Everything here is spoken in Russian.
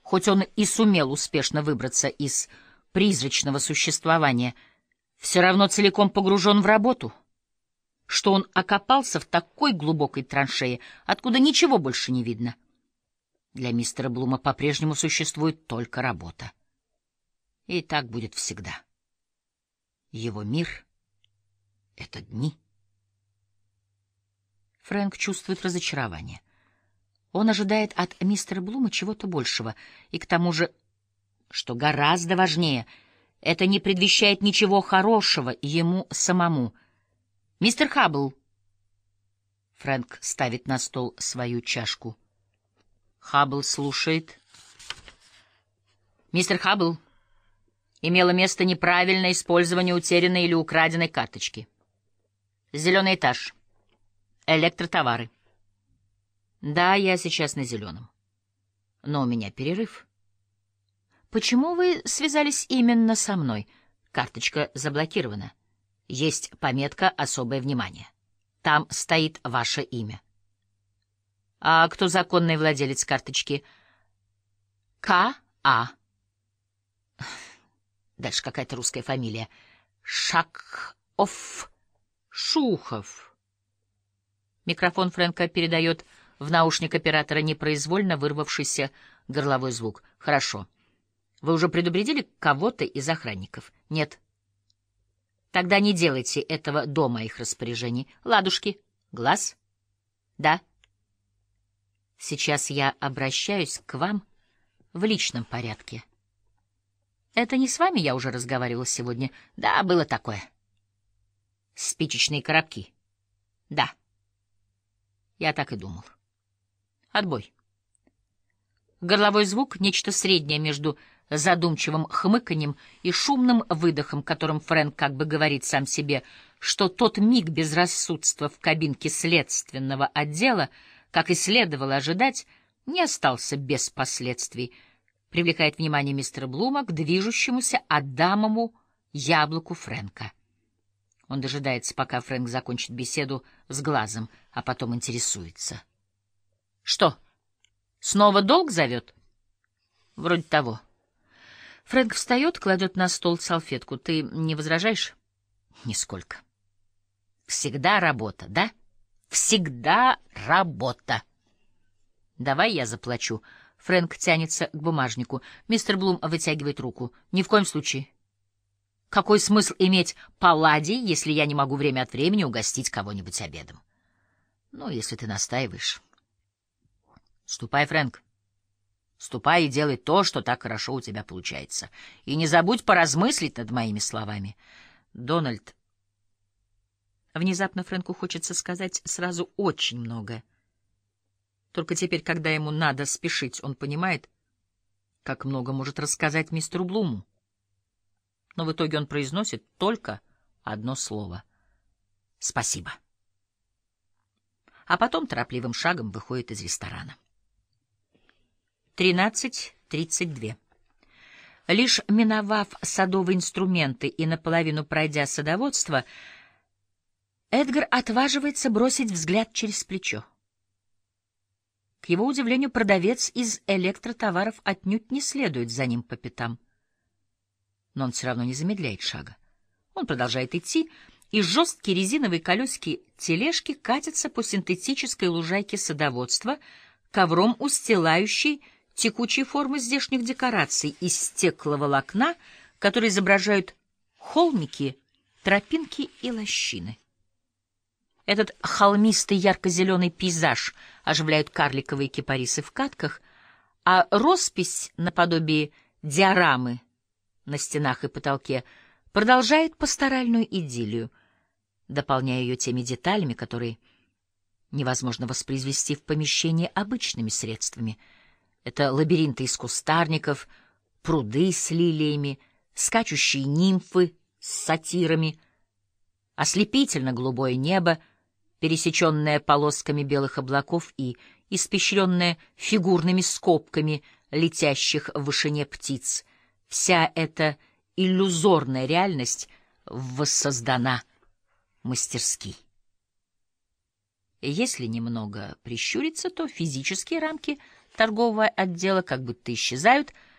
Хоть он и сумел успешно выбраться из призрачного существования, все равно целиком погружен в работу, что он окопался в такой глубокой траншее, откуда ничего больше не видно. Для мистера Блума по-прежнему существует только работа. И так будет всегда. Его мир — это дни. Фрэнк чувствует разочарование. Он ожидает от мистера Блума чего-то большего, и к тому же, что гораздо важнее, это не предвещает ничего хорошего ему самому. «Мистер Хаббл!» Фрэнк ставит на стол свою чашку. Хаббл слушает. «Мистер Хаббл, имело место неправильное использование утерянной или украденной карточки. Зеленый этаж. Электротовары. Да, я сейчас на зеленом. Но у меня перерыв. Почему вы связались именно со мной? Карточка заблокирована. Есть пометка «Особое внимание». Там стоит ваше имя. А кто законный владелец карточки? К.А. Дальше какая-то русская фамилия. Шаков. Шухов. Микрофон Фрэнка передает в наушник оператора непроизвольно вырвавшийся горловой звук. Хорошо. Вы уже предупредили кого-то из охранников? Нет. Тогда не делайте этого до моих распоряжений. Ладушки. Глаз? Да. Сейчас я обращаюсь к вам в личном порядке. Это не с вами я уже разговаривал сегодня? Да, было такое. Спичечные коробки? Да. Я так и думал. Отбой. Горловой звук — нечто среднее между задумчивым хмыканьем и шумным выдохом, которым Фрэнк как бы говорит сам себе, что тот миг безрассудства в кабинке следственного отдела, как и следовало ожидать, не остался без последствий, привлекает внимание мистера Блума к движущемуся Адамову яблоку Фрэнка. Он дожидается, пока Фрэнк закончит беседу с глазом, а потом интересуется. — Что, снова долг зовет? — Вроде того. Фрэнк встает, кладет на стол салфетку. — Ты не возражаешь? — Нисколько. — Всегда работа, да? — Всегда работа. — Давай я заплачу. Фрэнк тянется к бумажнику. Мистер Блум вытягивает руку. — Ни в коем случае. Какой смысл иметь палладий, если я не могу время от времени угостить кого-нибудь обедом? Ну, если ты настаиваешь. Ступай, Фрэнк. Ступай и делай то, что так хорошо у тебя получается. И не забудь поразмыслить над моими словами. Дональд. Внезапно Фрэнку хочется сказать сразу очень многое. Только теперь, когда ему надо спешить, он понимает, как много может рассказать мистеру Блуму. Но в итоге он произносит только одно слово — «Спасибо». А потом торопливым шагом выходит из ресторана. 13:32. Лишь миновав садовые инструменты и наполовину пройдя садоводство, Эдгар отваживается бросить взгляд через плечо. К его удивлению, продавец из электротоваров отнюдь не следует за ним по пятам. Но он все равно не замедляет шага. Он продолжает идти, и жесткие резиновые колесики тележки катятся по синтетической лужайке садоводства, ковром устилающей текучие формы здешних декораций из стекловолокна, которые изображают холмики, тропинки и лощины. Этот холмистый ярко-зеленый пейзаж оживляют карликовые кипарисы в катках, а роспись наподобие диорамы на стенах и потолке продолжает пасторальную идиллию, дополняя ее теми деталями, которые невозможно воспроизвести в помещении обычными средствами. Это лабиринты из кустарников, пруды с лилиями, скачущие нимфы с сатирами, ослепительно голубое небо, пересеченное полосками белых облаков и испещренное фигурными скобками летящих в вышине птиц. Вся эта иллюзорная реальность воссоздана мастерски. Если немного прищуриться, то физические рамки торгового отдела как будто исчезают,